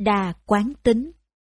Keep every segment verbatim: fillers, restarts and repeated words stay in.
Đa quán tính.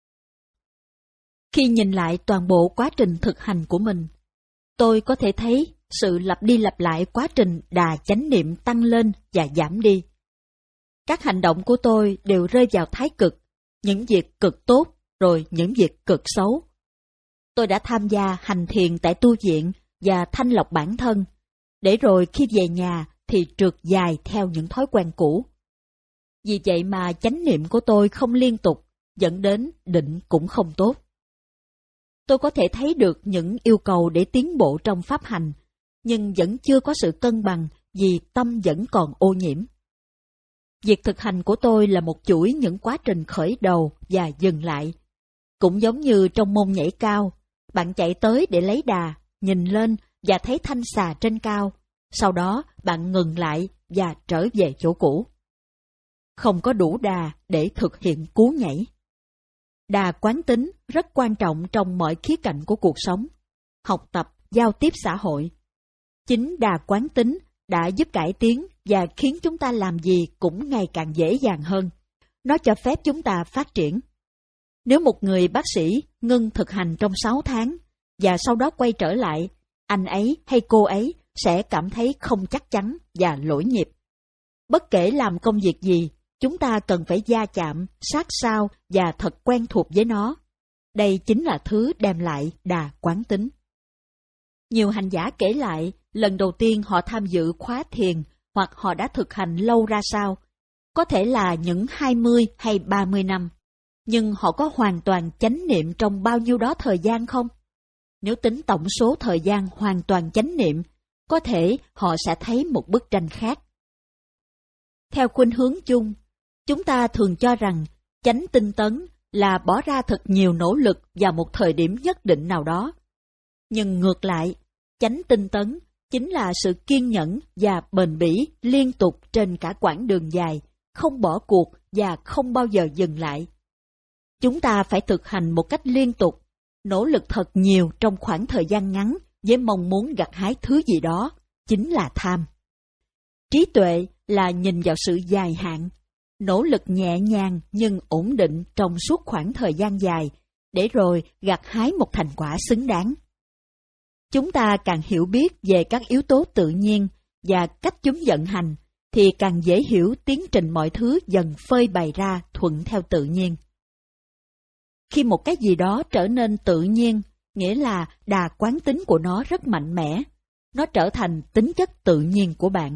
Khi nhìn lại toàn bộ quá trình thực hành của mình, tôi có thể thấy sự lặp đi lặp lại quá trình đà chánh niệm tăng lên và giảm đi. Các hành động của tôi đều rơi vào thái cực, những việc cực tốt rồi những việc cực xấu. Tôi đã tham gia hành thiền tại tu viện và thanh lọc bản thân, để rồi khi về nhà thì trượt dài theo những thói quen cũ. Vì vậy mà chánh niệm của tôi không liên tục, dẫn đến định cũng không tốt. Tôi có thể thấy được những yêu cầu để tiến bộ trong pháp hành, nhưng vẫn chưa có sự cân bằng vì tâm vẫn còn ô nhiễm. Việc thực hành của tôi là một chuỗi những quá trình khởi đầu và dừng lại. Cũng giống như trong môn nhảy cao, bạn chạy tới để lấy đà, nhìn lên và thấy thanh xà trên cao, sau đó bạn ngừng lại và trở về chỗ cũ. Không có đủ đà để thực hiện cú nhảy. Đà quán tính rất quan trọng trong mọi khía cạnh của cuộc sống, học tập, giao tiếp xã hội. Chính đà quán tính đã giúp cải tiến và khiến chúng ta làm gì cũng ngày càng dễ dàng hơn. Nó cho phép chúng ta phát triển. Nếu một người bác sĩ ngưng thực hành trong sáu tháng và sau đó quay trở lại, anh ấy hay cô ấy sẽ cảm thấy không chắc chắn và lỗi nhịp. Bất kể làm công việc gì, chúng ta cần phải gia chạm, sát sao và thật quen thuộc với nó. Đây chính là thứ đem lại đà quán tính. Nhiều hành giả kể lại, lần đầu tiên họ tham dự khóa thiền hoặc họ đã thực hành lâu ra sao, có thể là những hai mươi hay ba mươi năm. Nhưng họ có hoàn toàn chánh niệm trong bao nhiêu đó thời gian không? Nếu tính tổng số thời gian hoàn toàn chánh niệm, có thể họ sẽ thấy một bức tranh khác. Theo khuynh hướng chung, chúng ta thường cho rằng chánh tinh tấn là bỏ ra thật nhiều nỗ lực vào một thời điểm nhất định nào đó. Nhưng ngược lại, chánh tinh tấn chính là sự kiên nhẫn và bền bỉ liên tục trên cả quãng đường dài, không bỏ cuộc và không bao giờ dừng lại. Chúng ta phải thực hành một cách liên tục, nỗ lực thật nhiều trong khoảng thời gian ngắn với mong muốn gặt hái thứ gì đó, chính là tham. Trí tuệ là nhìn vào sự dài hạn, nỗ lực nhẹ nhàng nhưng ổn định trong suốt khoảng thời gian dài, để rồi gặt hái một thành quả xứng đáng. Chúng ta càng hiểu biết về các yếu tố tự nhiên và cách chúng vận hành, thì càng dễ hiểu tiến trình mọi thứ dần phơi bày ra thuận theo tự nhiên. Khi một cái gì đó trở nên tự nhiên, nghĩa là đà quán tính của nó rất mạnh mẽ, nó trở thành tính chất tự nhiên của bạn.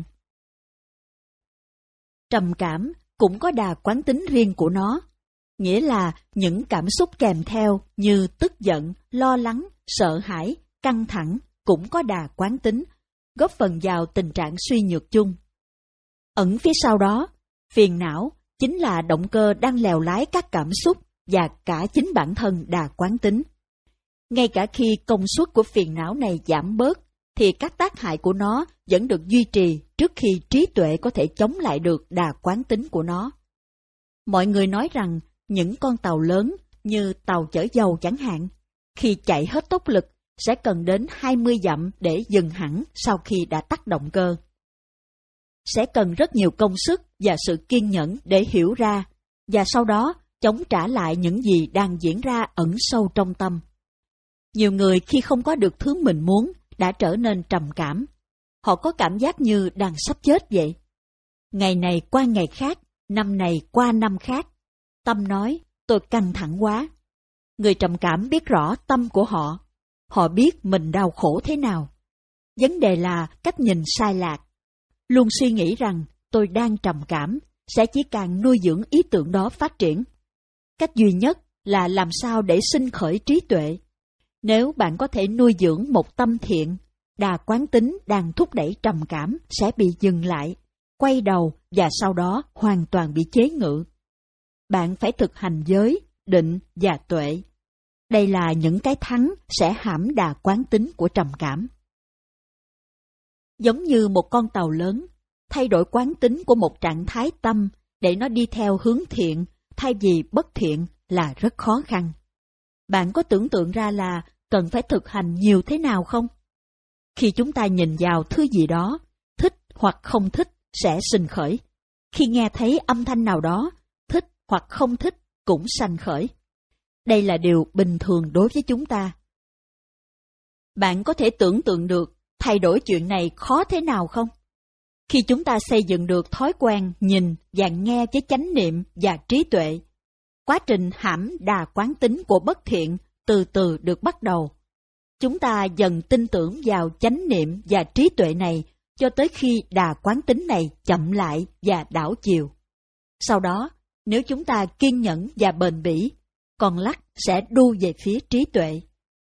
Trầm cảm cũng có đà quán tính riêng của nó, nghĩa là những cảm xúc kèm theo như tức giận, lo lắng, sợ hãi, căng thẳng cũng có đà quán tính, góp phần vào tình trạng suy nhược chung. Ẩn phía sau đó, phiền não chính là động cơ đang lèo lái các cảm xúc và cả chính bản thân đà quán tính. Ngay cả khi công suất của phiền não này giảm bớt, thì các tác hại của nó vẫn được duy trì trước khi trí tuệ có thể chống lại được đà quán tính của nó. Mọi người nói rằng những con tàu lớn như tàu chở dầu chẳng hạn, khi chạy hết tốc lực sẽ cần đến hai mươi dặm để dừng hẳn sau khi đã tắt động cơ. Sẽ cần rất nhiều công sức và sự kiên nhẫn để hiểu ra, và sau đó chống trả lại những gì đang diễn ra ẩn sâu trong tâm. Nhiều người khi không có được thứ mình muốn đã trở nên trầm cảm. Họ có cảm giác như đang sắp chết vậy. Ngày này qua ngày khác, năm này qua năm khác. Tâm nói, tôi căng thẳng quá. Người trầm cảm biết rõ tâm của họ. Họ biết mình đau khổ thế nào. Vấn đề là cách nhìn sai lạc. Luôn suy nghĩ rằng tôi đang trầm cảm, sẽ chỉ càng nuôi dưỡng ý tưởng đó phát triển. Cách duy nhất là làm sao để sinh khởi trí tuệ. Nếu bạn có thể nuôi dưỡng một tâm thiện, đà quán tính đang thúc đẩy trầm cảm sẽ bị dừng lại, quay đầu và sau đó hoàn toàn bị chế ngự. Bạn phải thực hành giới, định và tuệ. Đây là những cái thắng sẽ hãm đà quán tính của trầm cảm. Giống như một con tàu lớn, thay đổi quán tính của một trạng thái tâm để nó đi theo hướng thiện thay vì bất thiện là rất khó khăn. Bạn có tưởng tượng ra là cần phải thực hành nhiều thế nào không? Khi chúng ta nhìn vào thứ gì đó, thích hoặc không thích sẽ sinh khởi. Khi nghe thấy âm thanh nào đó, thích hoặc không thích cũng sanh khởi. Đây là điều bình thường đối với chúng ta. Bạn có thể tưởng tượng được thay đổi chuyện này khó thế nào không? Khi chúng ta xây dựng được thói quen nhìn và nghe với chánh niệm và trí tuệ, quá trình hãm đà quán tính của bất thiện từ từ được bắt đầu. Chúng ta dần tin tưởng vào chánh niệm và trí tuệ này cho tới khi đà quán tính này chậm lại và đảo chiều. Sau đó, nếu chúng ta kiên nhẫn và bền bỉ, con lắc sẽ đu về phía trí tuệ.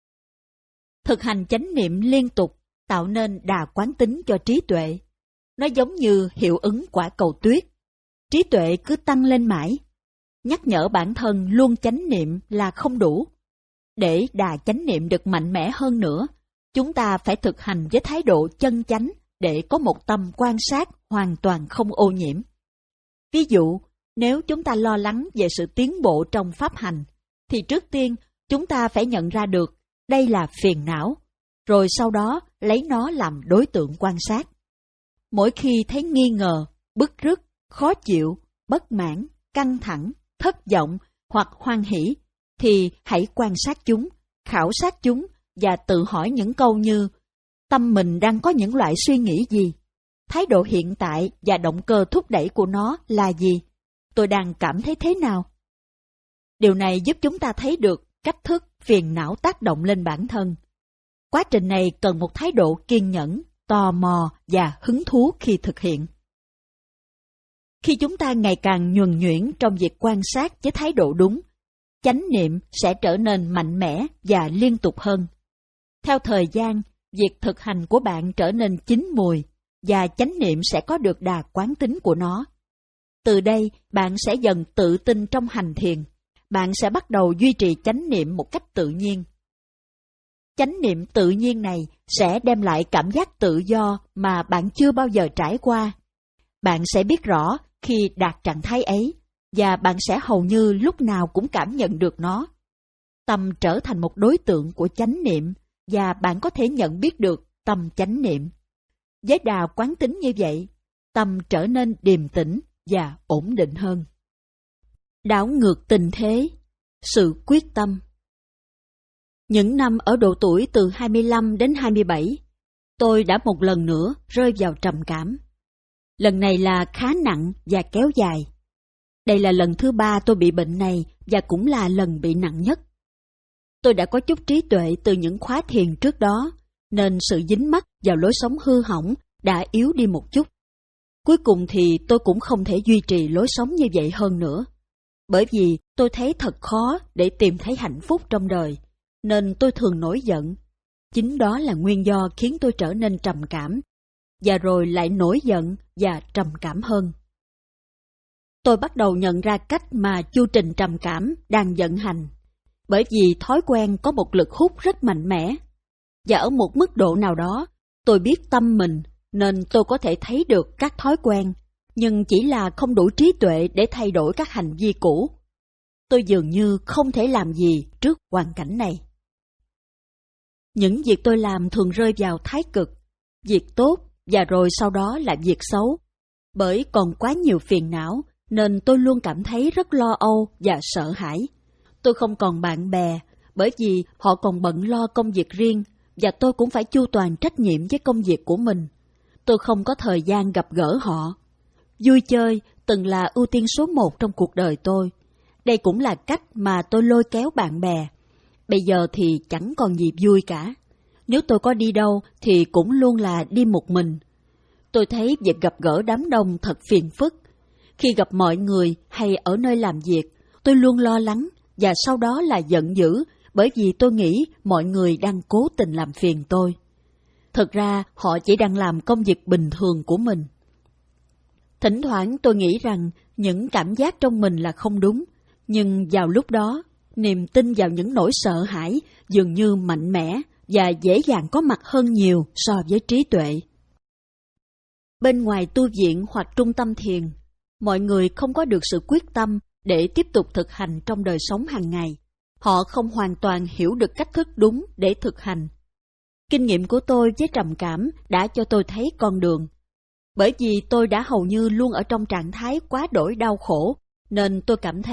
Thực hành chánh niệm liên tục tạo nên đà quán tính cho trí tuệ. Nó giống như hiệu ứng quả cầu tuyết. Trí tuệ cứ tăng lên mãi. Nhắc nhở bản thân luôn chánh niệm là không đủ. Để đà chánh niệm được mạnh mẽ hơn nữa, chúng ta phải thực hành với thái độ chân chánh để có một tâm quan sát hoàn toàn không ô nhiễm. Ví dụ, nếu chúng ta lo lắng về sự tiến bộ trong pháp hành, thì trước tiên chúng ta phải nhận ra được đây là phiền não, rồi sau đó lấy nó làm đối tượng quan sát. Mỗi khi thấy nghi ngờ, bứt rứt, khó chịu, bất mãn, căng thẳng, thất vọng hoặc hoan hỷ, thì hãy quan sát chúng, khảo sát chúng và tự hỏi những câu như: tâm mình đang có những loại suy nghĩ gì? Thái độ hiện tại và động cơ thúc đẩy của nó là gì? Tôi đang cảm thấy thế nào? Điều này giúp chúng ta thấy được cách thức phiền não tác động lên bản thân. Quá trình này cần một thái độ kiên nhẫn, tò mò và hứng thú khi thực hiện. Khi chúng ta ngày càng nhuần nhuyễn trong việc quan sát với thái độ đúng, chánh niệm sẽ trở nên mạnh mẽ và liên tục hơn. Theo thời gian, việc thực hành của bạn trở nên chín mùi và chánh niệm sẽ có được đà quán tính của nó. Từ đây, bạn sẽ dần tự tin trong hành thiền. Bạn sẽ bắt đầu duy trì chánh niệm một cách tự nhiên. Chánh niệm tự nhiên này sẽ đem lại cảm giác tự do mà bạn chưa bao giờ trải qua. Bạn sẽ biết rõ khi đạt trạng thái ấy, và bạn sẽ hầu như lúc nào cũng cảm nhận được nó. Tâm trở thành một đối tượng của chánh niệm, và bạn có thể nhận biết được tâm chánh niệm. Với đà quán tính như vậy, tâm trở nên điềm tĩnh và ổn định hơn. Đảo ngược tình thế, sự quyết tâm. Những năm ở độ tuổi từ hai mươi lăm đến hai mươi bảy, tôi đã một lần nữa rơi vào trầm cảm. Lần này là khá nặng và kéo dài. Đây là lần thứ ba tôi bị bệnh này và cũng là lần bị nặng nhất. Tôi đã có chút trí tuệ từ những khóa thiền trước đó, nên sự dính mắc vào lối sống hư hỏng đã yếu đi một chút. Cuối cùng thì tôi cũng không thể duy trì lối sống như vậy hơn nữa. Bởi vì tôi thấy thật khó để tìm thấy hạnh phúc trong đời, nên tôi thường nổi giận. Chính đó là nguyên do khiến tôi trở nên trầm cảm, và rồi lại nổi giận và trầm cảm hơn. Tôi bắt đầu nhận ra cách mà chu trình trầm cảm đang vận hành, bởi vì thói quen có một lực hút rất mạnh mẽ. Và ở một mức độ nào đó, tôi biết tâm mình, nên tôi có thể thấy được các thói quen, nhưng chỉ là không đủ trí tuệ để thay đổi các hành vi cũ. Tôi dường như không thể làm gì trước hoàn cảnh này. Những việc tôi làm thường rơi vào thái cực, việc tốt và rồi sau đó là việc xấu. Bởi còn quá nhiều phiền não, nên tôi luôn cảm thấy rất lo âu và sợ hãi. Tôi không còn bạn bè, bởi vì họ còn bận lo công việc riêng, và tôi cũng phải chu toàn trách nhiệm với công việc của mình. Tôi không có thời gian gặp gỡ họ. Vui chơi từng là ưu tiên số một trong cuộc đời tôi. Đây cũng là cách mà tôi lôi kéo bạn bè. Bây giờ thì chẳng còn gì vui cả. Nếu tôi có đi đâu thì cũng luôn là đi một mình. Tôi thấy việc gặp gỡ đám đông thật phiền phức. Khi gặp mọi người hay ở nơi làm việc, tôi luôn lo lắng và sau đó là giận dữ, bởi vì tôi nghĩ mọi người đang cố tình làm phiền tôi. Thực ra họ chỉ đang làm công việc bình thường của mình. Thỉnh thoảng tôi nghĩ rằng những cảm giác trong mình là không đúng, nhưng vào lúc đó, niềm tin vào những nỗi sợ hãi dường như mạnh mẽ và dễ dàng có mặt hơn nhiều so với trí tuệ. Bên ngoài tu viện hoặc trung tâm thiền, mọi người không có được sự quyết tâm để tiếp tục thực hành trong đời sống hàng ngày. Họ không hoàn toàn hiểu được cách thức đúng để thực hành. Kinh nghiệm của tôi với trầm cảm đã cho tôi thấy con đường. Bởi vì tôi đã hầu như luôn ở trong trạng thái quá đổi đau khổ, nên tôi cảm thấy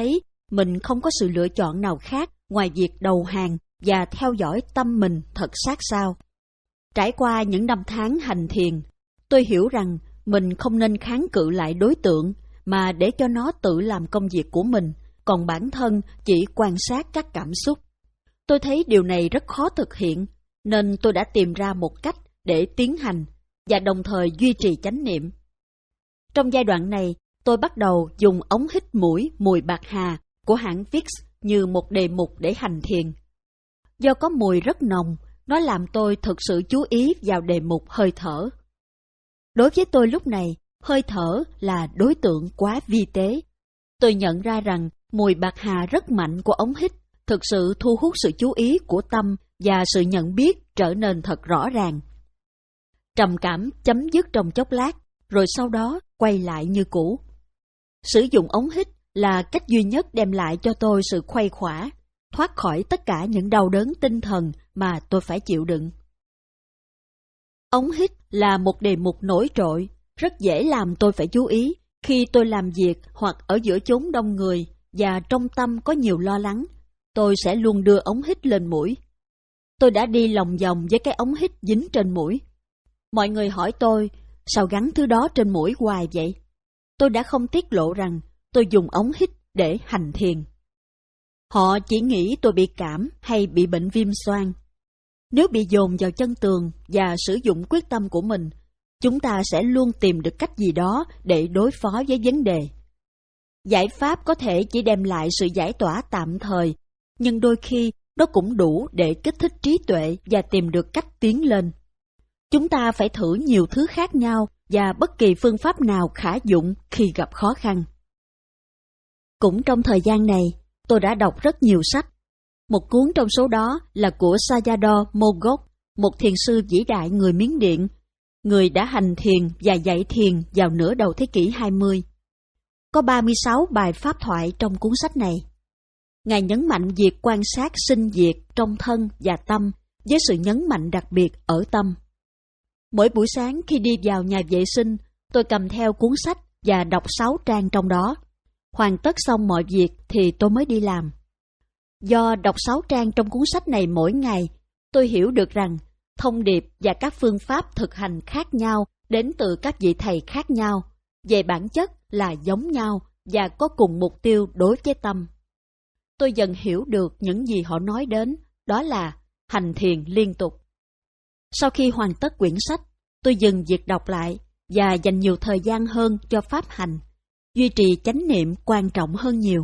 mình không có sự lựa chọn nào khác ngoài việc đầu hàng và theo dõi tâm mình thật sát sao. Trải qua những năm tháng hành thiền, tôi hiểu rằng mình không nên kháng cự lại đối tượng mà để cho nó tự làm công việc của mình, còn bản thân chỉ quan sát các cảm xúc. Tôi thấy điều này rất khó thực hiện, nên tôi đã tìm ra một cách để tiến hành và đồng thời duy trì chánh niệm. Trong giai đoạn này, tôi bắt đầu dùng ống hít mũi mùi bạc hà của hãng Vicks như một đề mục để hành thiền. Do có mùi rất nồng, nó làm tôi thực sự chú ý vào đề mục hơi thở. Đối với tôi lúc này, hơi thở là đối tượng quá vi tế. Tôi nhận ra rằng mùi bạc hà rất mạnh của ống hít thực sự thu hút sự chú ý của tâm và sự nhận biết trở nên thật rõ ràng. Trầm cảm chấm dứt trong chốc lát, rồi sau đó quay lại như cũ. Sử dụng ống hít là cách duy nhất đem lại cho tôi sự khuây khỏa, thoát khỏi tất cả những đau đớn tinh thần mà tôi phải chịu đựng. Ống hít là một đề mục nổi trội, rất dễ làm tôi phải chú ý khi tôi làm việc hoặc ở giữa chốn đông người và trong tâm có nhiều lo lắng. Tôi sẽ luôn đưa ống hít lên mũi. Tôi đã đi lòng vòng với cái ống hít dính trên mũi. Mọi người hỏi tôi, sao gắn thứ đó trên mũi hoài vậy? Tôi đã không tiết lộ rằng tôi dùng ống hít để hành thiền. Họ chỉ nghĩ tôi bị cảm hay bị bệnh viêm xoang. Nếu bị dồn vào chân tường và sử dụng quyết tâm của mình, chúng ta sẽ luôn tìm được cách gì đó để đối phó với vấn đề. Giải pháp có thể chỉ đem lại sự giải tỏa tạm thời, nhưng đôi khi nó cũng đủ để kích thích trí tuệ và tìm được cách tiến lên. Chúng ta phải thử nhiều thứ khác nhau và bất kỳ phương pháp nào khả dụng khi gặp khó khăn. Cũng trong thời gian này, tôi đã đọc rất nhiều sách. Một cuốn trong số đó là của Sayadaw Mogok, một thiền sư vĩ đại người Miến Điện, người đã hành thiền và dạy thiền vào nửa đầu thế kỷ hai mươi. Có ba mươi sáu bài pháp thoại trong cuốn sách này. Ngài nhấn mạnh việc quan sát sinh diệt trong thân và tâm với sự nhấn mạnh đặc biệt ở tâm. Mỗi buổi sáng khi đi vào nhà vệ sinh, tôi cầm theo cuốn sách và đọc sáu trang trong đó. Hoàn tất xong mọi việc thì tôi mới đi làm. Do đọc sáu trang trong cuốn sách này mỗi ngày, tôi hiểu được rằng thông điệp và các phương pháp thực hành khác nhau đến từ các vị thầy khác nhau, về bản chất là giống nhau và có cùng mục tiêu đối với tâm. Tôi dần hiểu được những gì họ nói đến, đó là hành thiền liên tục. Sau khi hoàn tất quyển sách, tôi dừng việc đọc lại và dành nhiều thời gian hơn cho pháp hành. Duy trì chánh niệm quan trọng hơn nhiều.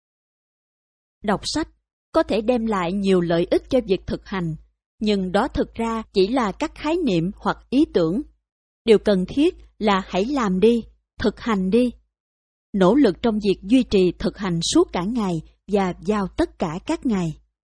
Đọc sách có thể đem lại nhiều lợi ích cho việc thực hành, nhưng đó thực ra chỉ là các khái niệm hoặc ý tưởng. Điều cần thiết là hãy làm đi, thực hành đi. Nỗ lực trong việc duy trì thực hành suốt cả ngày và vào tất cả các ngày.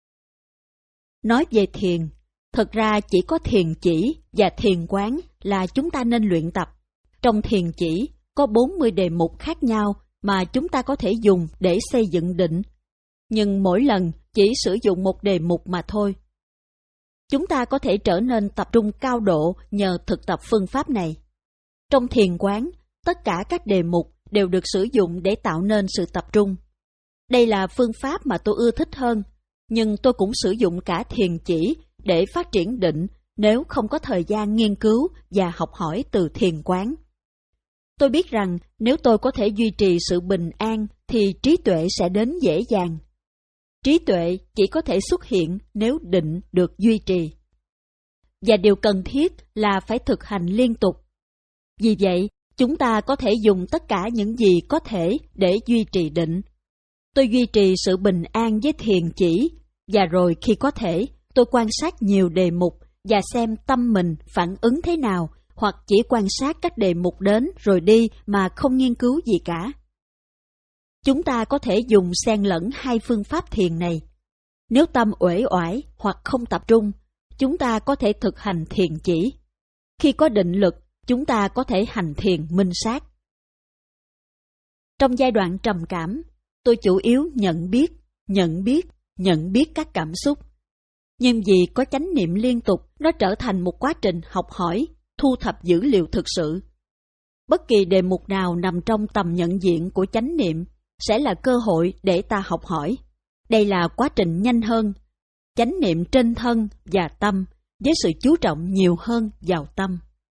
Nói về thiền, thực ra chỉ có thiền chỉ và thiền quán là chúng ta nên luyện tập. Trong thiền chỉ có bốn mươi đề mục khác nhau mà chúng ta có thể dùng để xây dựng định, nhưng mỗi lần chỉ sử dụng một đề mục mà thôi. Chúng ta có thể trở nên tập trung cao độ nhờ thực tập phương pháp này. Trong thiền quán, tất cả các đề mục đều được sử dụng để tạo nên sự tập trung. Đây là phương pháp mà tôi ưa thích hơn, nhưng tôi cũng sử dụng cả thiền chỉ để phát triển định nếu không có thời gian nghiên cứu và học hỏi từ thiền quán. Tôi biết rằng nếu tôi có thể duy trì sự bình an thì trí tuệ sẽ đến dễ dàng. Trí tuệ chỉ có thể xuất hiện nếu định được duy trì. Và điều cần thiết là phải thực hành liên tục. Vì vậy, chúng ta có thể dùng tất cả những gì có thể để duy trì định. Tôi duy trì sự bình an với thiền chỉ, và rồi khi có thể, tôi quan sát nhiều đề mục và xem tâm mình phản ứng thế nào, hoặc chỉ quan sát các đề mục đến rồi đi mà không nghiên cứu gì cả. Chúng ta có thể dùng xen lẫn hai phương pháp thiền này. Nếu tâm uể oải hoặc không tập trung, chúng ta có thể thực hành thiền chỉ. Khi có định lực, chúng ta có thể hành thiền minh sát. Trong giai đoạn trầm cảm, tôi chủ yếu nhận biết, nhận biết, nhận biết các cảm xúc. Nhưng vì có chánh niệm liên tục, nó trở thành một quá trình học hỏi, thu thập dữ liệu thực sự. Bất kỳ đề mục nào nằm trong tầm nhận diện của chánh niệm sẽ là cơ hội để ta học hỏi. Đây là quá trình nhanh hơn, chánh niệm trên thân và tâm, với sự chú trọng nhiều hơn vào tâm.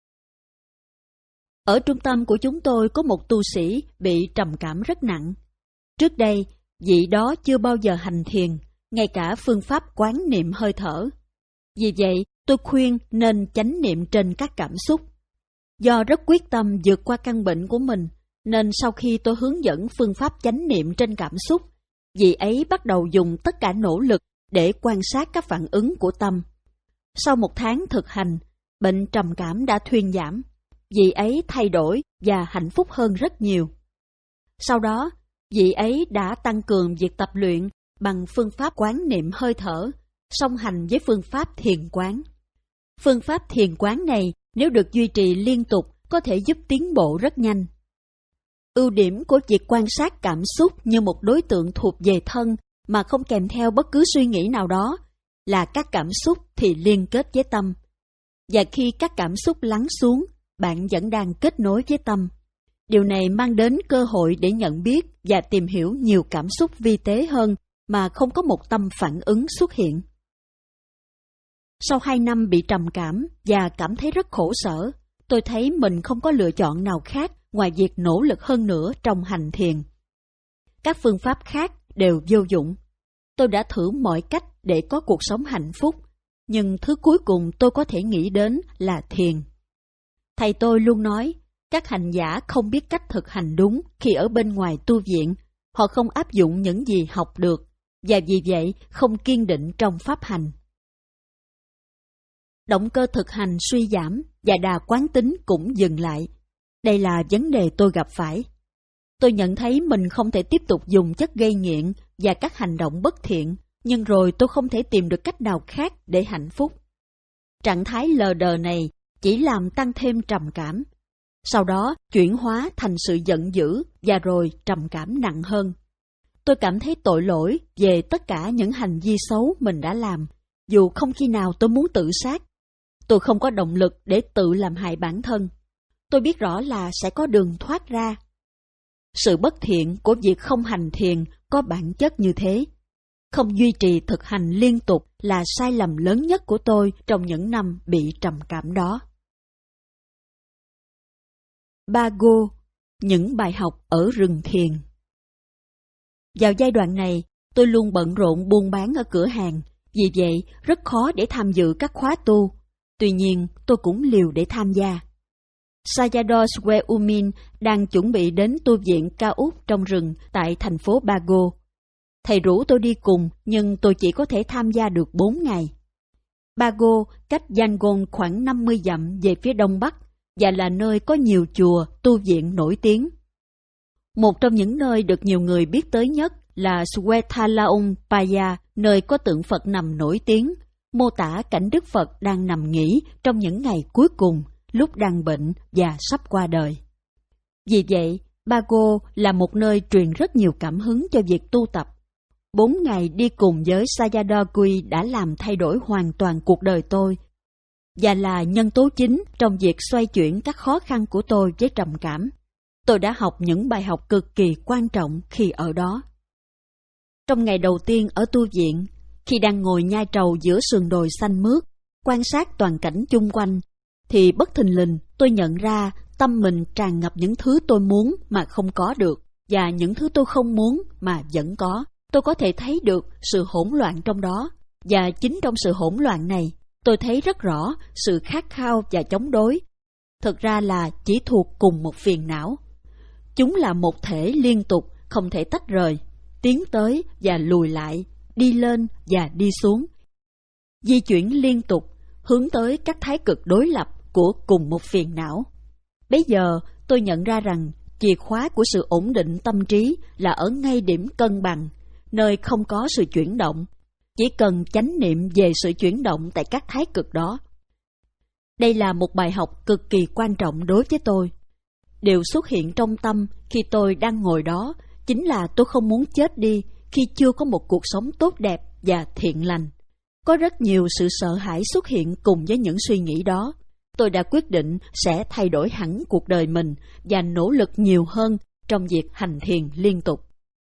Ở trung tâm của chúng tôi có một tu sĩ bị trầm cảm rất nặng. Trước đây, vị đó chưa bao giờ hành thiền, ngay cả phương pháp quán niệm hơi thở. Vì vậy, tôi khuyên nên chánh niệm trên các cảm xúc. Do rất quyết tâm vượt qua căn bệnh của mình, nên sau khi tôi hướng dẫn phương pháp chánh niệm trên cảm xúc, vị ấy bắt đầu dùng tất cả nỗ lực để quan sát các phản ứng của tâm. Sau một tháng thực hành, bệnh trầm cảm đã thuyên giảm. Vị ấy thay đổi và hạnh phúc hơn rất nhiều. Sau đó, vị ấy đã tăng cường việc tập luyện bằng phương pháp quán niệm hơi thở, song hành với phương pháp thiền quán. Phương pháp thiền quán này, nếu được duy trì liên tục, có thể giúp tiến bộ rất nhanh. Ưu điểm của việc quan sát cảm xúc như một đối tượng thuộc về thân mà không kèm theo bất cứ suy nghĩ nào đó là các cảm xúc thì liên kết với tâm. Và khi các cảm xúc lắng xuống, bạn vẫn đang kết nối với tâm. Điều này mang đến cơ hội để nhận biết và tìm hiểu nhiều cảm xúc vi tế hơn mà không có một tâm phản ứng xuất hiện. Sau hai năm bị trầm cảm và cảm thấy rất khổ sở, tôi thấy mình không có lựa chọn nào khác ngoài việc nỗ lực hơn nữa trong hành thiền. Các phương pháp khác đều vô dụng. Tôi đã thử mọi cách để có cuộc sống hạnh phúc, nhưng thứ cuối cùng tôi có thể nghĩ đến là thiền. Thầy tôi luôn nói, các hành giả không biết cách thực hành đúng khi ở bên ngoài tu viện, họ không áp dụng những gì học được, và vì vậy không kiên định trong pháp hành. Động cơ thực hành suy giảm và đà quán tính cũng dừng lại. Đây là vấn đề tôi gặp phải. Tôi nhận thấy mình không thể tiếp tục dùng chất gây nghiện và các hành động bất thiện, nhưng rồi tôi không thể tìm được cách nào khác để hạnh phúc. Trạng thái lờ đờ này chỉ làm tăng thêm trầm cảm. Sau đó chuyển hóa thành sự giận dữ và rồi trầm cảm nặng hơn. Tôi cảm thấy tội lỗi về tất cả những hành vi xấu mình đã làm, dù không khi nào tôi muốn tự sát. Tôi không có động lực để tự làm hại bản thân. Tôi biết rõ là sẽ có đường thoát ra. Sự bất thiện của việc không hành thiền có bản chất như thế. Không duy trì thực hành liên tục là sai lầm lớn nhất của tôi trong những năm bị trầm cảm đó. Bago, những bài học ở rừng thiền. Vào giai đoạn này, tôi luôn bận rộn buôn bán ở cửa hàng, vì vậy rất khó để tham dự các khóa tu. Tuy nhiên, tôi cũng liều để tham gia. Sayadaw Sweumin đang chuẩn bị đến tu viện cao út trong rừng tại thành phố Bago. Thầy rủ tôi đi cùng, nhưng tôi chỉ có thể tham gia được bốn ngày. Bago cách Yangon khoảng năm mươi dặm về phía đông bắc, và là nơi có nhiều chùa, tu viện nổi tiếng. Một trong những nơi được nhiều người biết tới nhất là Swetalaung Paya, nơi có tượng Phật nằm nổi tiếng, mô tả cảnh Đức Phật đang nằm nghỉ trong những ngày cuối cùng, lúc đang bệnh và sắp qua đời. Vì vậy, Bago là một nơi truyền rất nhiều cảm hứng cho việc tu tập. Bốn ngày đi cùng với Sayadaw Kui đã làm thay đổi hoàn toàn cuộc đời tôi, và là nhân tố chính trong việc xoay chuyển các khó khăn của tôi với trầm cảm. Tôi đã học những bài học cực kỳ quan trọng khi ở đó. Trong ngày đầu tiên ở tu viện, khi đang ngồi nhai trầu giữa sườn đồi xanh mướt, quan sát toàn cảnh chung quanh, thì bất thình lình tôi nhận ra tâm mình tràn ngập những thứ tôi muốn mà không có được, và những thứ tôi không muốn mà vẫn có. Tôi có thể thấy được sự hỗn loạn trong đó, và chính trong sự hỗn loạn này, tôi thấy rất rõ sự khát khao và chống đối. Thực ra là chỉ thuộc cùng một phiền não. Chúng là một thể liên tục, không thể tách rời, tiến tới và lùi lại, đi lên và đi xuống. Di chuyển liên tục, hướng tới các thái cực đối lập của cùng một phiền não. Bây giờ tôi nhận ra rằng chìa khóa của sự ổn định tâm trí là ở ngay điểm cân bằng, nơi không có sự chuyển động. Chỉ cần chánh niệm về sự chuyển động tại các thái cực đó. Đây là một bài học cực kỳ quan trọng đối với tôi. Điều xuất hiện trong tâm khi tôi đang ngồi đó chính là tôi không muốn chết đi khi chưa có một cuộc sống tốt đẹp và thiện lành. Có rất nhiều sự sợ hãi xuất hiện cùng với những suy nghĩ đó. Tôi đã quyết định sẽ thay đổi hẳn cuộc đời mình và nỗ lực nhiều hơn trong việc hành thiền liên tục.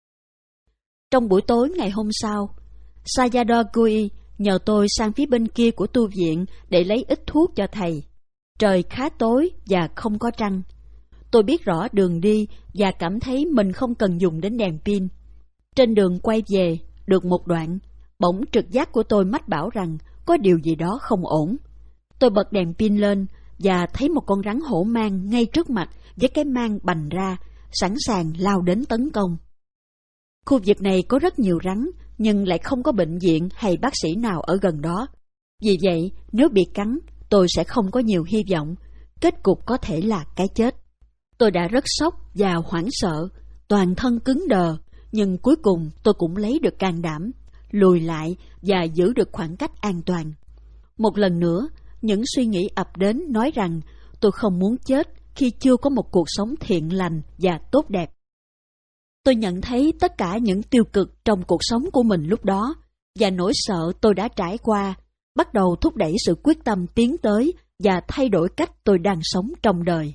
Trong buổi tối ngày hôm sau, Sayadaw Gui nhờ tôi sang phía bên kia của tu viện để lấy ít thuốc cho thầy. Trời khá tối và không có trăng. Tôi biết rõ đường đi và cảm thấy mình không cần dùng đến đèn pin. Trên đường quay về, được một đoạn, bỗng trực giác của tôi mách bảo rằng có điều gì đó không ổn. Tôi bật đèn pin lên và thấy một con rắn hổ mang ngay trước mặt với cái mang bành ra, sẵn sàng lao đến tấn công. Khu vực này có rất nhiều rắn, nhưng lại không có bệnh viện hay bác sĩ nào ở gần đó. Vì vậy, nếu bị cắn, tôi sẽ không có nhiều hy vọng. Kết cục có thể là cái chết. Tôi đã rất sốc và hoảng sợ, toàn thân cứng đờ, nhưng cuối cùng tôi cũng lấy được can đảm, lùi lại và giữ được khoảng cách an toàn. Một lần nữa, những suy nghĩ ập đến nói rằng tôi không muốn chết khi chưa có một cuộc sống thiện lành và tốt đẹp. Tôi nhận thấy tất cả những tiêu cực trong cuộc sống của mình lúc đó, và nỗi sợ tôi đã trải qua bắt đầu thúc đẩy sự quyết tâm tiến tới và thay đổi cách tôi đang sống trong đời.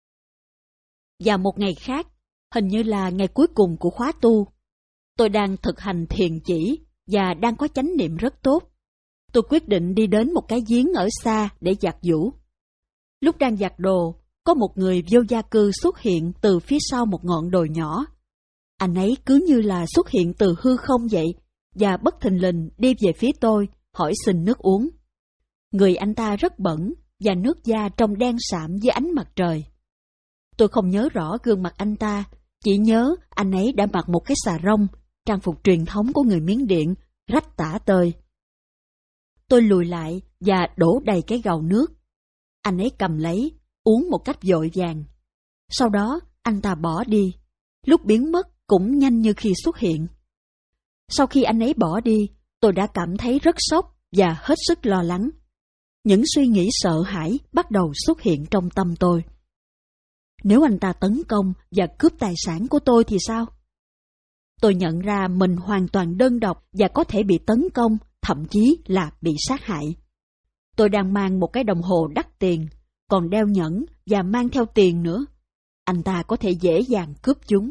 Và một ngày khác, hình như là ngày cuối cùng của khóa tu, tôi đang thực hành thiền chỉ và đang có chánh niệm rất tốt. Tôi quyết định đi đến một cái giếng ở xa để giặt giũ. Lúc đang giặt đồ, có một người vô gia cư xuất hiện từ phía sau một ngọn đồi nhỏ. Anh ấy cứ như là xuất hiện từ hư không vậy, và bất thình lình đi về phía tôi, hỏi xin nước uống. Người anh ta rất bẩn, và nước da trông đen sạm dưới ánh mặt trời. Tôi không nhớ rõ gương mặt anh ta, chỉ nhớ anh ấy đã mặc một cái xà rông, trang phục truyền thống của người Miến Điện, rách tả tơi. Tôi lùi lại và đổ đầy cái gầu nước. Anh ấy cầm lấy, uống một cách vội vàng. Sau đó, anh ta bỏ đi. Lúc biến mất cũng nhanh như khi xuất hiện. Sau khi anh ấy bỏ đi, tôi đã cảm thấy rất sốc và hết sức lo lắng. Những suy nghĩ sợ hãi bắt đầu xuất hiện trong tâm tôi. Nếu anh ta tấn công và cướp tài sản của tôi thì sao? Tôi nhận ra mình hoàn toàn đơn độc và có thể bị tấn công, thậm chí là bị sát hại. Tôi đang mang một cái đồng hồ đắt tiền, còn đeo nhẫn và mang theo tiền nữa. Anh ta có thể dễ dàng cướp chúng.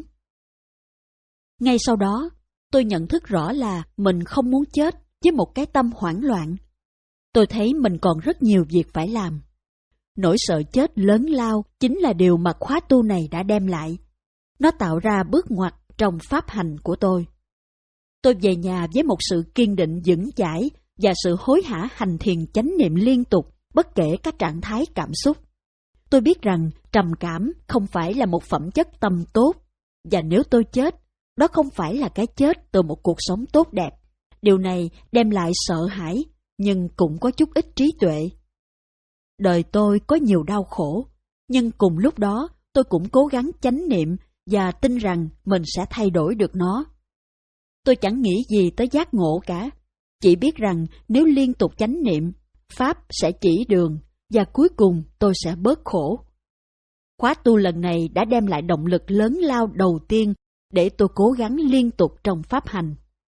Ngay sau đó, tôi nhận thức rõ là mình không muốn chết với một cái tâm hoảng loạn. Tôi thấy mình còn rất nhiều việc phải làm. Nỗi sợ chết lớn lao chính là điều mà khóa tu này đã đem lại. Nó tạo ra bước ngoặt trong pháp hành của tôi. Tôi về nhà với một sự kiên định vững chãi và sự hối hả hành thiền chánh niệm liên tục, bất kể các trạng thái cảm xúc. Tôi biết rằng trầm cảm không phải là một phẩm chất tâm tốt, và nếu tôi chết, đó không phải là cái chết từ một cuộc sống tốt đẹp. Điều này đem lại sợ hãi, nhưng cũng có chút ít trí tuệ. Đời tôi có nhiều đau khổ, nhưng cùng lúc đó tôi cũng cố gắng chánh niệm và tin rằng mình sẽ thay đổi được nó. Tôi chẳng nghĩ gì tới giác ngộ cả, chỉ biết rằng nếu liên tục chánh niệm, Pháp sẽ chỉ đường và cuối cùng tôi sẽ bớt khổ. Khóa tu lần này đã đem lại động lực lớn lao đầu tiên để tôi cố gắng liên tục trong pháp hành.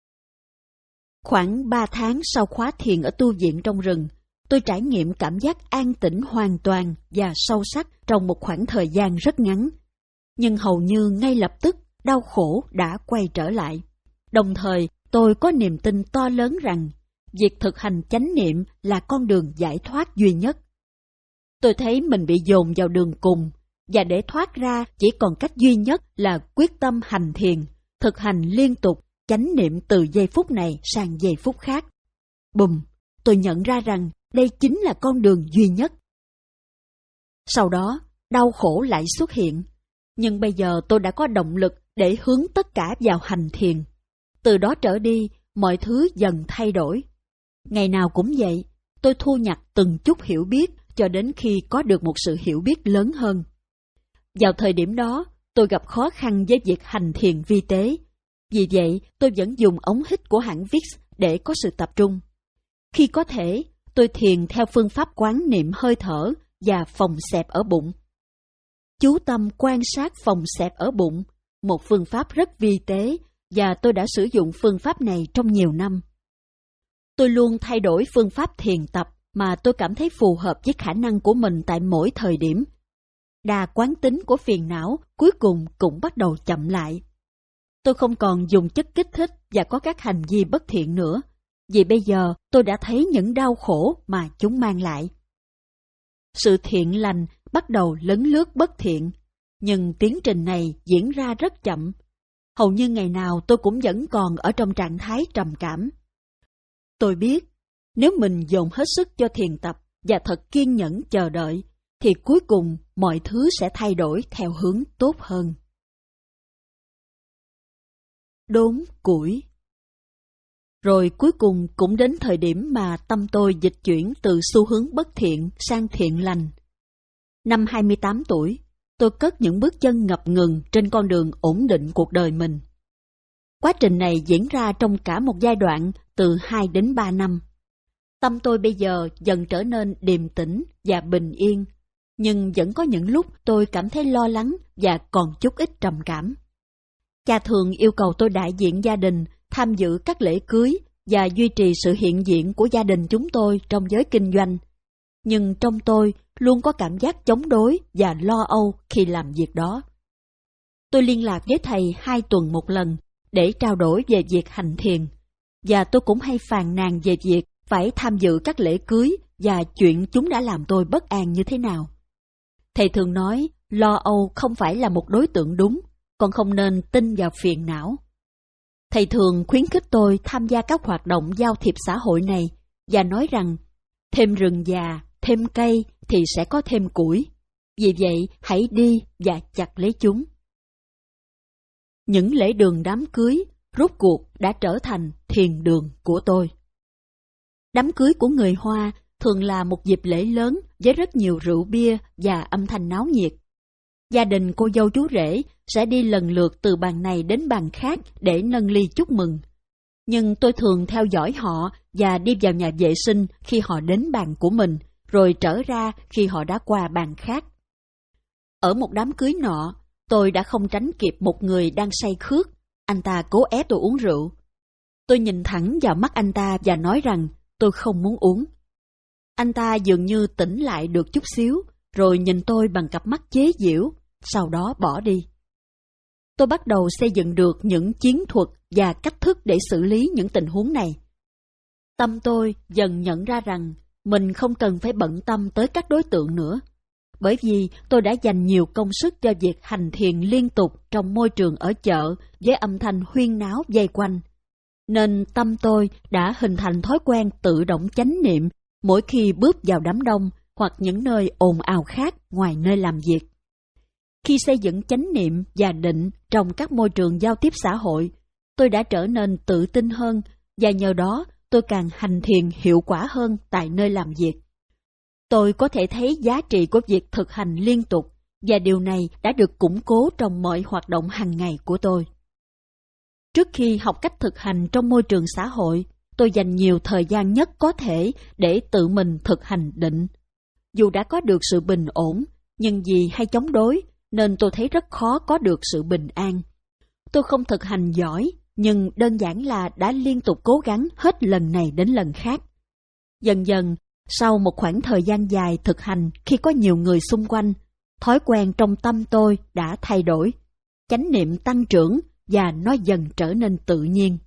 Khoảng ba tháng sau khóa thiền ở tu viện trong rừng, tôi trải nghiệm cảm giác an tĩnh hoàn toàn và sâu sắc trong một khoảng thời gian rất ngắn. Nhưng hầu như ngay lập tức, đau khổ đã quay trở lại. Đồng thời, tôi có niềm tin to lớn rằng việc thực hành chánh niệm là con đường giải thoát duy nhất. Tôi thấy mình bị dồn vào đường cùng, và để thoát ra chỉ còn cách duy nhất là quyết tâm hành thiền, thực hành liên tục, chánh niệm từ giây phút này sang giây phút khác. Bùm, tôi nhận ra rằng đây chính là con đường duy nhất. Sau đó, đau khổ lại xuất hiện, nhưng bây giờ tôi đã có động lực để hướng tất cả vào hành thiền. Từ đó trở đi, mọi thứ dần thay đổi. Ngày nào cũng vậy, tôi thu nhặt từng chút hiểu biết cho đến khi có được một sự hiểu biết lớn hơn. Vào thời điểm đó, tôi gặp khó khăn với việc hành thiền vi tế. Vì vậy, tôi vẫn dùng ống hít của hãng Vicks để có sự tập trung. Khi có thể, tôi thiền theo phương pháp quán niệm hơi thở và phòng xẹp ở bụng. Chú tâm quan sát phòng xẹp ở bụng, một phương pháp rất vi tế, và tôi đã sử dụng phương pháp này trong nhiều năm. Tôi luôn thay đổi phương pháp thiền tập mà tôi cảm thấy phù hợp với khả năng của mình tại mỗi thời điểm. Đà quán tính của phiền não cuối cùng cũng bắt đầu chậm lại. Tôi không còn dùng chất kích thích và có các hành vi bất thiện nữa, vì bây giờ tôi đã thấy những đau khổ mà chúng mang lại. Sự thiện lành bắt đầu lấn lướt bất thiện, nhưng tiến trình này diễn ra rất chậm. Hầu như ngày nào tôi cũng vẫn còn ở trong trạng thái trầm cảm. Tôi biết, nếu mình dồn hết sức cho thiền tập và thật kiên nhẫn chờ đợi, thì cuối cùng mọi thứ sẽ thay đổi theo hướng tốt hơn. Đốn củi. Rồi cuối cùng cũng đến thời điểm mà tâm tôi dịch chuyển từ xu hướng bất thiện sang thiện lành. Năm hai mươi tám tuổi, tôi cất những bước chân ngập ngừng trên con đường ổn định cuộc đời mình. Quá trình này diễn ra trong cả một giai đoạn từ hai đến ba năm. Tâm tôi bây giờ dần trở nên điềm tĩnh và bình yên, nhưng vẫn có những lúc tôi cảm thấy lo lắng và còn chút ít trầm cảm. Cha thường yêu cầu tôi đại diện gia đình tham dự các lễ cưới và duy trì sự hiện diện của gia đình chúng tôi trong giới kinh doanh. Nhưng trong tôi luôn có cảm giác chống đối và lo âu khi làm việc đó. Tôi liên lạc với thầy hai tuần một lần để trao đổi về việc hành thiền, và tôi cũng hay phàn nàn về việc phải tham dự các lễ cưới và chuyện chúng đã làm tôi bất an như thế nào. Thầy thường nói lo âu không phải là một đối tượng đúng, còn không nên tin vào phiền não. Thầy thường khuyến khích tôi tham gia các hoạt động giao thiệp xã hội này và nói rằng thêm rừng già, thêm cây thì sẽ có thêm củi. Vì vậy, hãy đi và chặt lấy chúng. Những lễ đường đám cưới rốt cuộc đã trở thành thiền đường của tôi. Đám cưới của người Hoa thường là một dịp lễ lớn với rất nhiều rượu bia và âm thanh náo nhiệt. Gia đình cô dâu chú rể sẽ đi lần lượt từ bàn này đến bàn khác để nâng ly chúc mừng. Nhưng tôi thường theo dõi họ và đi vào nhà vệ sinh khi họ đến bàn của mình, rồi trở ra khi họ đã qua bàn khác. Ở một đám cưới nọ, tôi đã không tránh kịp một người đang say khước. Anh ta cố ép tôi uống rượu. Tôi nhìn thẳng vào mắt anh ta và nói rằng tôi không muốn uống. Anh ta dường như tỉnh lại được chút xíu, rồi nhìn tôi bằng cặp mắt chế giễu, sau đó bỏ đi. Tôi bắt đầu xây dựng được những chiến thuật và cách thức để xử lý những tình huống này. Tâm tôi dần nhận ra rằng mình không cần phải bận tâm tới các đối tượng nữa, bởi vì tôi đã dành nhiều công sức cho việc hành thiền liên tục trong môi trường ở chợ với âm thanh huyên náo vây quanh. Nên tâm tôi đã hình thành thói quen tự động chánh niệm mỗi khi bước vào đám đông hoặc những nơi ồn ào khác ngoài nơi làm việc. Khi xây dựng chánh niệm và định trong các môi trường giao tiếp xã hội, tôi đã trở nên tự tin hơn và nhờ đó tôi càng hành thiền hiệu quả hơn tại nơi làm việc. Tôi có thể thấy giá trị của việc thực hành liên tục và điều này đã được củng cố trong mọi hoạt động hàng ngày của tôi. Trước khi học cách thực hành trong môi trường xã hội, tôi dành nhiều thời gian nhất có thể để tự mình thực hành định. Dù đã có được sự bình ổn, nhưng vì hay chống đối, nên tôi thấy rất khó có được sự bình an. Tôi không thực hành giỏi, nhưng đơn giản là đã liên tục cố gắng hết lần này đến lần khác. Dần dần, sau một khoảng thời gian dài thực hành khi có nhiều người xung quanh, thói quen trong tâm tôi đã thay đổi, chánh niệm tăng trưởng và nó dần trở nên tự nhiên.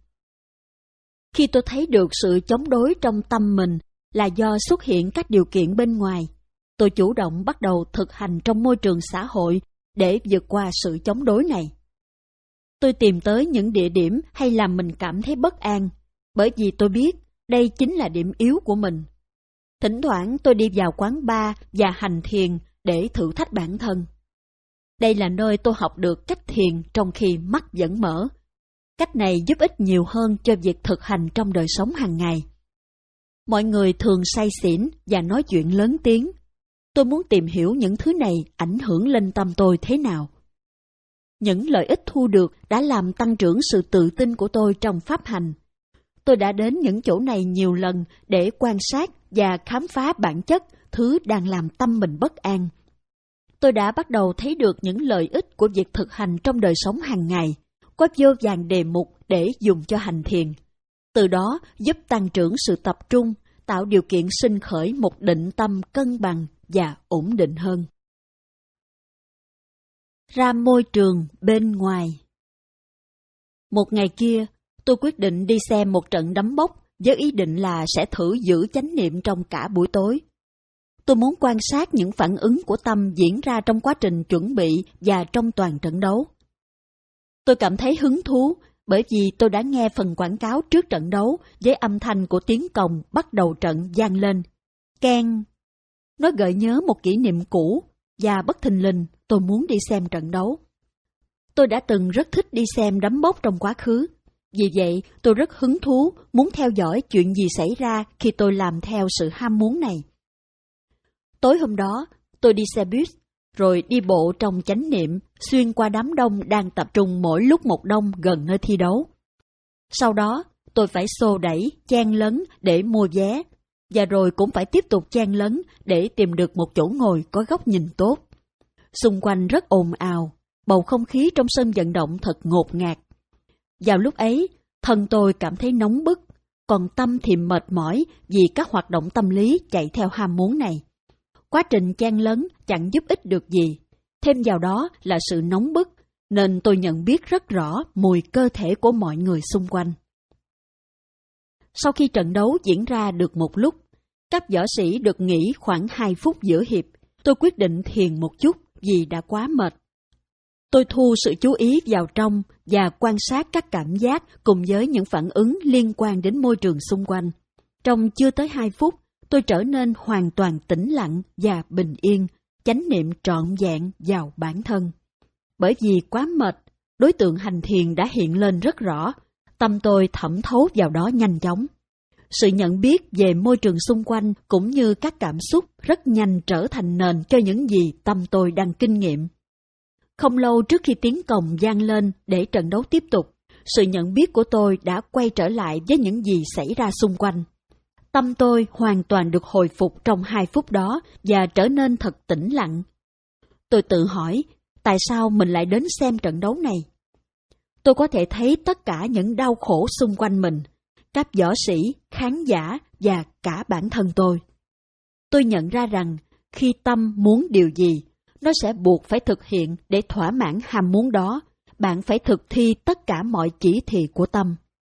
Khi tôi thấy được sự chống đối trong tâm mình là do xuất hiện các điều kiện bên ngoài, tôi chủ động bắt đầu thực hành trong môi trường xã hội để vượt qua sự chống đối này. Tôi tìm tới những địa điểm hay làm mình cảm thấy bất an, bởi vì tôi biết đây chính là điểm yếu của mình. Thỉnh thoảng tôi đi vào quán bar và hành thiền để thử thách bản thân. Đây là nơi tôi học được cách thiền trong khi mắt vẫn mở. Cách này giúp ích nhiều hơn cho việc thực hành trong đời sống hàng ngày. Mọi người thường say xỉn và nói chuyện lớn tiếng. Tôi muốn tìm hiểu những thứ này ảnh hưởng lên tâm tôi thế nào. Những lợi ích thu được đã làm tăng trưởng sự tự tin của tôi trong pháp hành. Tôi đã đến những chỗ này nhiều lần để quan sát và khám phá bản chất thứ đang làm tâm mình bất an. Tôi đã bắt đầu thấy được những lợi ích của việc thực hành trong đời sống hàng ngày, có vô vàn đề mục để dùng cho hành thiền. Từ đó giúp tăng trưởng sự tập trung, tạo điều kiện sinh khởi một định tâm cân bằng và ổn định hơn. Ra môi trường bên ngoài. Một ngày kia, tôi quyết định đi xem một trận đấm bốc với ý định là sẽ thử giữ chánh niệm trong cả buổi tối. Tôi muốn quan sát những phản ứng của tâm diễn ra trong quá trình chuẩn bị và trong toàn trận đấu. Tôi cảm thấy hứng thú bởi vì tôi đã nghe phần quảng cáo trước trận đấu với âm thanh của tiếng còng bắt đầu trận vang lên. Keng! Nó gợi nhớ một kỷ niệm cũ và bất thình lình tôi muốn đi xem trận đấu. Tôi đã từng rất thích đi xem đấm bốc trong quá khứ. Vì vậy, tôi rất hứng thú muốn theo dõi chuyện gì xảy ra khi tôi làm theo sự ham muốn này. Tối hôm đó, tôi đi xe buýt, rồi đi bộ trong chánh niệm, xuyên qua đám đông đang tập trung mỗi lúc một đông gần nơi thi đấu. Sau đó, tôi phải xô đẩy, chen lấn để mua vé, và rồi cũng phải tiếp tục chen lấn để tìm được một chỗ ngồi có góc nhìn tốt. Xung quanh rất ồn ào, bầu không khí trong sân vận động thật ngột ngạt. Vào lúc ấy, thân tôi cảm thấy nóng bức, còn tâm thì mệt mỏi vì các hoạt động tâm lý chạy theo ham muốn này. Quá trình chen lấn chẳng giúp ích được gì, thêm vào đó là sự nóng bức, nên tôi nhận biết rất rõ mùi cơ thể của mọi người xung quanh. Sau khi trận đấu diễn ra được một lúc, các võ sĩ được nghỉ khoảng hai phút giữa hiệp, tôi quyết định thiền một chút vì đã quá mệt. Tôi thu sự chú ý vào trong và quan sát các cảm giác cùng với những phản ứng liên quan đến môi trường xung quanh. Trong chưa tới hai phút, tôi trở nên hoàn toàn tĩnh lặng và bình yên, chánh niệm trọn vẹn vào bản thân. Bởi vì quá mệt, đối tượng hành thiền đã hiện lên rất rõ, tâm tôi thẩm thấu vào đó nhanh chóng. Sự nhận biết về môi trường xung quanh cũng như các cảm xúc rất nhanh trở thành nền cho những gì tâm tôi đang kinh nghiệm. Không lâu trước khi tiếng còng vang lên để trận đấu tiếp tục, sự nhận biết của tôi đã quay trở lại với những gì xảy ra xung quanh. Tâm tôi hoàn toàn được hồi phục trong hai phút đó và trở nên thật tĩnh lặng. Tôi tự hỏi, tại sao mình lại đến xem trận đấu này? Tôi có thể thấy tất cả những đau khổ xung quanh mình, các võ sĩ, khán giả và cả bản thân tôi. Tôi nhận ra rằng khi tâm muốn điều gì, nó sẽ buộc phải thực hiện để thỏa mãn ham muốn đó. Bạn phải thực thi tất cả mọi chỉ thị của tâm.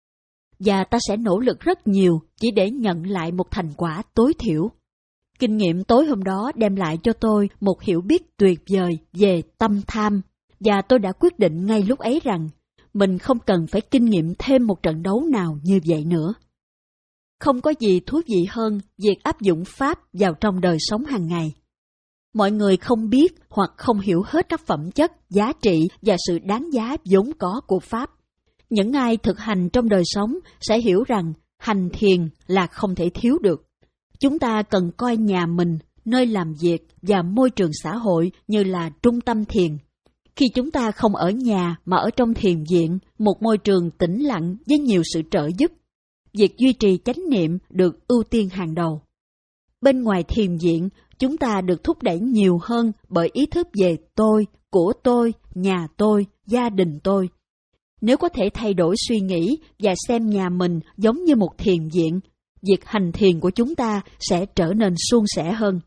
Và ta sẽ nỗ lực rất nhiều chỉ để nhận lại một thành quả tối thiểu. Kinh nghiệm tối hôm đó đem lại cho tôi một hiểu biết tuyệt vời về tâm tham, và tôi đã quyết định ngay lúc ấy rằng mình không cần phải kinh nghiệm thêm một trận đấu nào như vậy nữa. Không có gì thú vị hơn việc áp dụng Pháp vào trong đời sống hàng ngày. Mọi người không biết hoặc không hiểu hết các phẩm chất, giá trị và sự đáng giá vốn có của Pháp. Những ai thực hành trong đời sống sẽ hiểu rằng hành thiền là không thể thiếu được. Chúng ta cần coi nhà mình, nơi làm việc và môi trường xã hội như là trung tâm thiền. Khi chúng ta không ở nhà mà ở trong thiền viện, một môi trường tĩnh lặng với nhiều sự trợ giúp, việc duy trì chánh niệm được ưu tiên hàng đầu. Bên ngoài thiền viện, chúng ta được thúc đẩy nhiều hơn bởi ý thức về tôi, của tôi, nhà tôi, gia đình tôi. Nếu có thể thay đổi suy nghĩ và xem nhà mình giống như một thiền viện, việc hành thiền của chúng ta sẽ trở nên suôn sẻ hơn.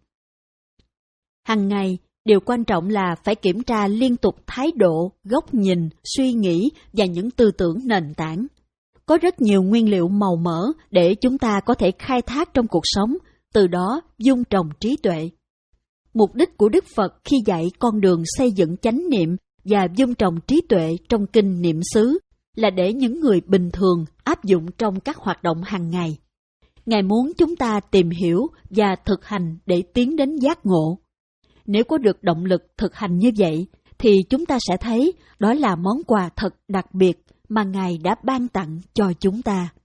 Hằng ngày, điều quan trọng là phải kiểm tra liên tục thái độ, góc nhìn, suy nghĩ và những tư tưởng nền tảng. Có rất nhiều nguyên liệu màu mỡ để chúng ta có thể khai thác trong cuộc sống, từ đó dung trồng trí tuệ. Mục đích của Đức Phật khi dạy con đường xây dựng chánh niệm và dung trồng trí tuệ trong kinh Niệm xứ là để những người bình thường áp dụng trong các hoạt động hàng ngày. Ngài muốn chúng ta tìm hiểu và thực hành để tiến đến giác ngộ. Nếu có được động lực thực hành như vậy, thì chúng ta sẽ thấy đó là món quà thật đặc biệt mà Ngài đã ban tặng cho chúng ta.